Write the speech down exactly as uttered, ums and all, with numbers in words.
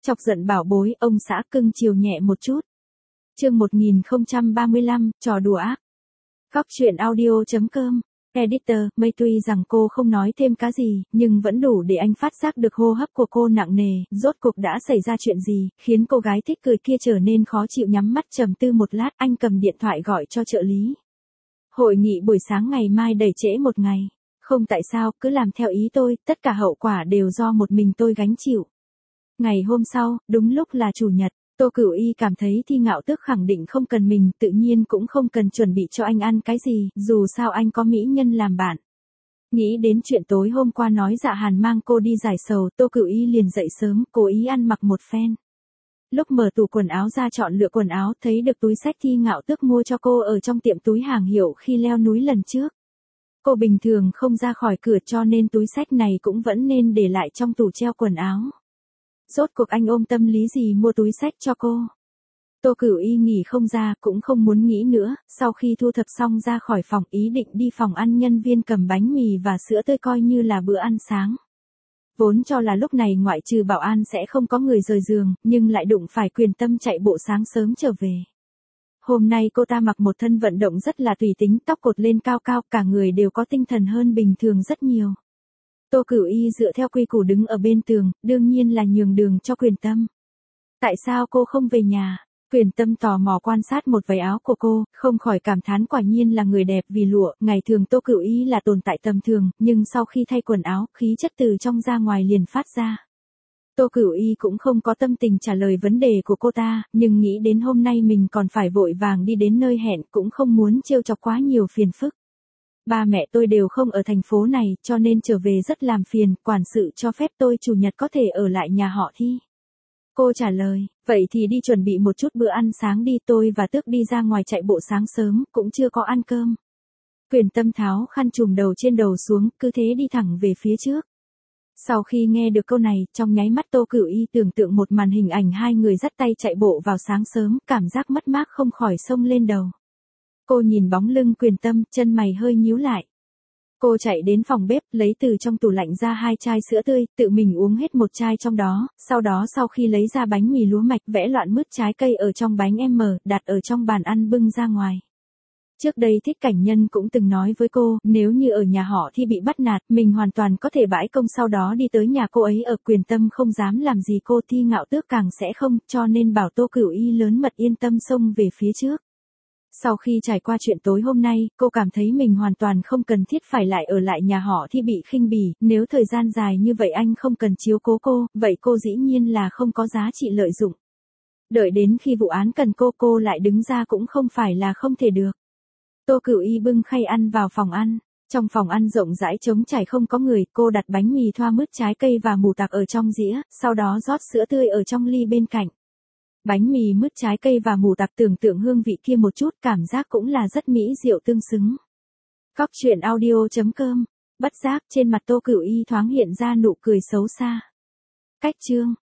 Chọc giận bảo bối, ông xã cưng chiều nhẹ một chút. Chương một nghìn không trăm ba mươi lăm, trò đùa ác. Góc truyện audio chấm com. Editor, Mây tuy rằng cô không nói thêm cái gì, nhưng vẫn đủ để anh phát giác được hô hấp của cô nặng nề, rốt cuộc đã xảy ra chuyện gì, khiến cô gái thích cười kia trở nên khó chịu. Nhắm mắt trầm tư một lát, anh cầm điện thoại gọi cho trợ lý. Hội nghị buổi sáng ngày mai đẩy trễ một ngày. Không tại sao, cứ làm theo ý tôi, tất cả hậu quả đều do một mình tôi gánh chịu. Ngày hôm sau, đúng lúc là chủ nhật, Tô Cửu Y cảm thấy Thi Ngạo Tước khẳng định không cần mình, tự nhiên cũng không cần chuẩn bị cho anh ăn cái gì, dù sao anh có mỹ nhân làm bạn. Nghĩ đến chuyện tối hôm qua nói Dạ Hàn mang cô đi giải sầu, Tô Cửu Y liền dậy sớm, cố ý ăn mặc một phen. Lúc mở tủ quần áo ra chọn lựa quần áo, thấy được túi xách Thi Ngạo Tước mua cho cô ở trong tiệm túi hàng hiệu khi leo núi lần trước. Cô bình thường không ra khỏi cửa cho nên túi xách này cũng vẫn nên để lại trong tủ treo quần áo. Rốt cuộc anh ôm tâm lý gì mua túi xách cho cô? Tô Cửu Y nghỉ không ra, cũng không muốn nghĩ nữa, sau khi thu thập xong ra khỏi phòng, ý định đi phòng ăn, nhân viên cầm bánh mì và sữa tươi coi như là bữa ăn sáng. Vốn cho là lúc này ngoại trừ bảo an sẽ không có người rời giường, nhưng lại đụng phải Quyền Tâm chạy bộ sáng sớm trở về. Hôm nay cô ta mặc một thân vận động rất là tùy tính, tóc cột lên cao cao, cả người đều có tinh thần hơn bình thường rất nhiều. Tô Cửu Y dựa theo quy củ đứng ở bên tường, đương nhiên là nhường đường cho Quyền Tâm. Tại sao cô không về nhà? Quyền Tâm tò mò quan sát một váy áo của cô, không khỏi cảm thán quả nhiên là người đẹp vì lụa. Ngày thường Tô Cửu Y là tồn tại tầm thường, nhưng sau khi thay quần áo, khí chất từ trong ra ngoài liền phát ra. Tô Cửu Y cũng không có tâm tình trả lời vấn đề của cô ta, nhưng nghĩ đến hôm nay mình còn phải vội vàng đi đến nơi hẹn, cũng không muốn trêu chọc quá nhiều phiền phức. Ba mẹ tôi đều không ở thành phố này, cho nên trở về rất làm phiền, quản sự cho phép tôi chủ nhật có thể ở lại nhà họ Thi. Cô trả lời, vậy thì đi chuẩn bị một chút bữa ăn sáng đi, tôi và Tước đi ra ngoài chạy bộ sáng sớm, cũng chưa có ăn cơm. Quyền Tâm tháo khăn trùm đầu trên đầu xuống, cứ thế đi thẳng về phía trước. Sau khi nghe được câu này, trong nháy mắt Tô Cửu Y tưởng tượng một màn hình ảnh hai người dắt tay chạy bộ vào sáng sớm, cảm giác mất mát không khỏi xông lên đầu. Cô nhìn bóng lưng Quyền Tâm, chân mày hơi nhíu lại. Cô chạy đến phòng bếp, lấy từ trong tủ lạnh ra hai chai sữa tươi, tự mình uống hết một chai trong đó, sau đó sau khi lấy ra bánh mì lúa mạch vẽ loạn mứt trái cây ở trong bánh M, đặt ở trong bàn ăn bưng ra ngoài. Trước đây Thích Cảnh Nhân cũng từng nói với cô, nếu như ở nhà họ Thi bị bắt nạt, mình hoàn toàn có thể bãi công sau đó đi tới nhà cô ấy ở. Quyền Tâm không dám làm gì cô, Thi Ngạo Tước càng sẽ không, cho nên bảo Tô Cửu Y lớn mật yên tâm xông về phía trước. Sau khi trải qua chuyện tối hôm nay, cô cảm thấy mình hoàn toàn không cần thiết phải lại ở lại nhà họ Thi bị khinh bỉ, nếu thời gian dài như vậy anh không cần chiếu cố cô, vậy cô dĩ nhiên là không có giá trị lợi dụng. Đợi đến khi vụ án cần cô, cô lại đứng ra cũng không phải là không thể được. Tô Cửu Y bưng khay ăn vào phòng ăn. Trong phòng ăn rộng rãi trống trải không có người, cô đặt bánh mì thoa mứt trái cây và mù tạc ở trong dĩa, sau đó rót sữa tươi ở trong ly bên cạnh. Bánh mì mứt trái cây và mù tạc, tưởng tượng hương vị kia một chút, cảm giác cũng là rất mỹ diệu tương xứng. Góc truyện audio chấm com. Bất giác trên mặt Tô Cửu Y thoáng hiện ra nụ cười xấu xa. Cách chương